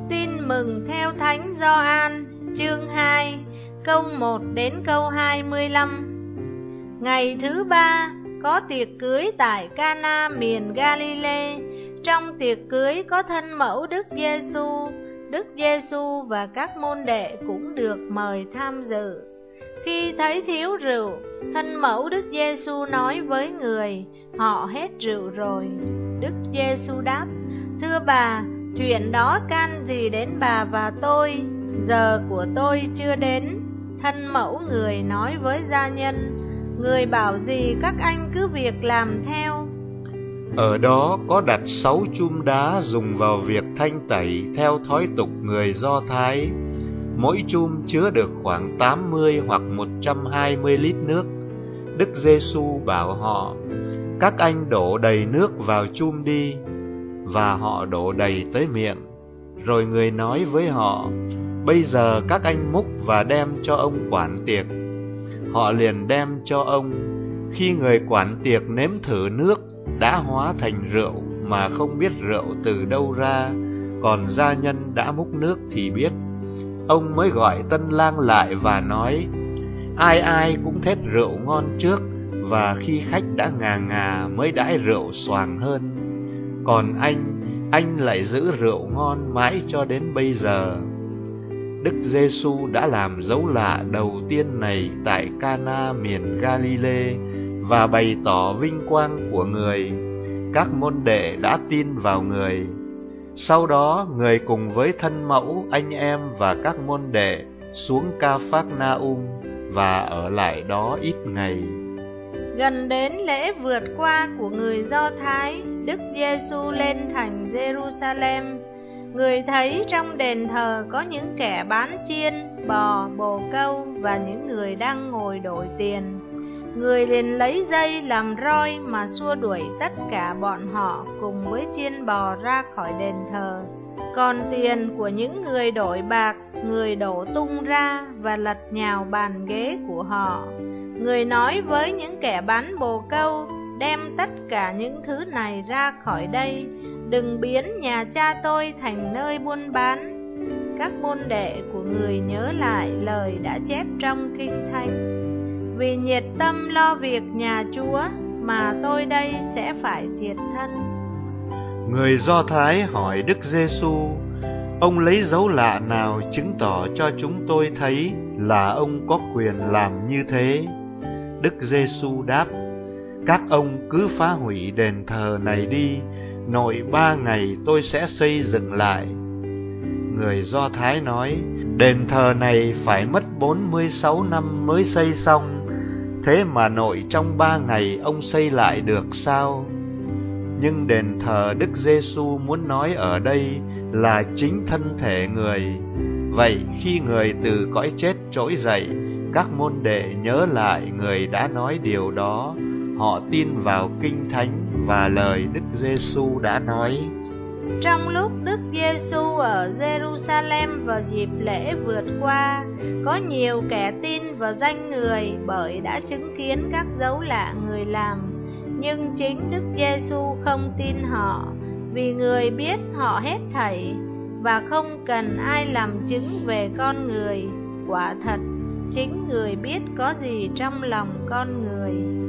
Tin mừng theo Thánh Gioan, chương 2, câu 1 đến câu 25. Ngày thứ ba, có tiệc cưới tại Cana miền Galilee. Trong tiệc cưới có thân mẫu Đức Giêsu. Đức Giêsu và các môn đệ cũng được mời tham dự. Khi thấy thiếu rượu, thân mẫu Đức Giêsu nói với người: họ hết rượu rồi. Đức Giêsu đáp: thưa bà, chuyện đó can gì đến bà và tôi? Giờ của tôi chưa đến. Thân mẫu người nói với gia nhân: người bảo gì các anh cứ việc làm theo. Ở đó có đặt 6 chum đá dùng vào việc thanh tẩy theo thói tục người Do Thái. Mỗi chum chứa được khoảng 80 hoặc 120 lít nước. Đức Giêsu bảo họ: các anh đổ đầy nước vào chum đi. Và họ đổ đầy tới miệng. Rồi người nói với họ: bây giờ các anh múc và đem cho ông quản tiệc. Họ liền đem cho ông. Khi người quản tiệc nếm thử nước đã hóa thành rượu mà không biết rượu từ đâu ra, còn gia nhân đã múc nước thì biết. Ông mới gọi tân lang lại và nói: ai ai cũng thết rượu ngon trước, và khi khách đã ngà ngà mới đãi rượu xoàng hơn. Còn anh lại giữ rượu ngon mãi cho đến bây giờ. Đức Giêsu đã làm dấu lạ đầu tiên này tại Cana miền Galilee và bày tỏ vinh quang của người. Các môn đệ đã tin vào người. Sau đó, người cùng với thân mẫu, anh em và các môn đệ xuống Ca-phác-na-um và ở lại đó ít ngày. Gần đến lễ vượt qua của người Do Thái, Đức Giêsu lên thành Jerusalem. Người thấy trong đền thờ có những kẻ bán chiên, bò, bồ câu và những người đang ngồi đổi tiền. Người liền lấy dây làm roi mà xua đuổi tất cả bọn họ cùng với chiên bò ra khỏi đền thờ. Còn tiền của những người đổi bạc, người đổ tung ra và lật nhào bàn ghế của họ. Người nói với những kẻ bán bồ câu: đem tất cả những thứ này ra khỏi đây, đừng biến nhà cha tôi thành nơi buôn bán. Các môn đệ của người nhớ lại lời đã chép trong Kinh Thánh: vì nhiệt tâm lo việc nhà Chúa mà tôi đây sẽ phải thiệt thân. Người Do Thái hỏi Đức Giêsu: ông lấy dấu lạ nào chứng tỏ cho chúng tôi thấy là ông có quyền làm như thế? Đức Giêsu đáp: các ông cứ phá hủy đền thờ này đi, nội 3 ngày tôi sẽ xây dựng lại. Người Do Thái nói: đền thờ này phải mất 46 năm mới xây xong, thế mà nội trong 3 ngày ông xây lại được sao? Nhưng đền thờ Đức Giêsu muốn nói ở đây là chính thân thể người. Vậy khi người từ cõi chết trỗi dậy, các môn đệ nhớ lại người đã nói điều đó. Họ tin vào Kinh Thánh và lời Đức Giêsu đã nói. Trong lúc Đức Giêsu ở Jerusalem vào dịp lễ vượt qua, có nhiều kẻ tin vào danh người bởi đã chứng kiến các dấu lạ người làm. Nhưng chính Đức Giêsu không tin họ, vì người biết họ hết thảy và không cần ai làm chứng về con người. Quả thật, chính người biết có gì trong lòng con người.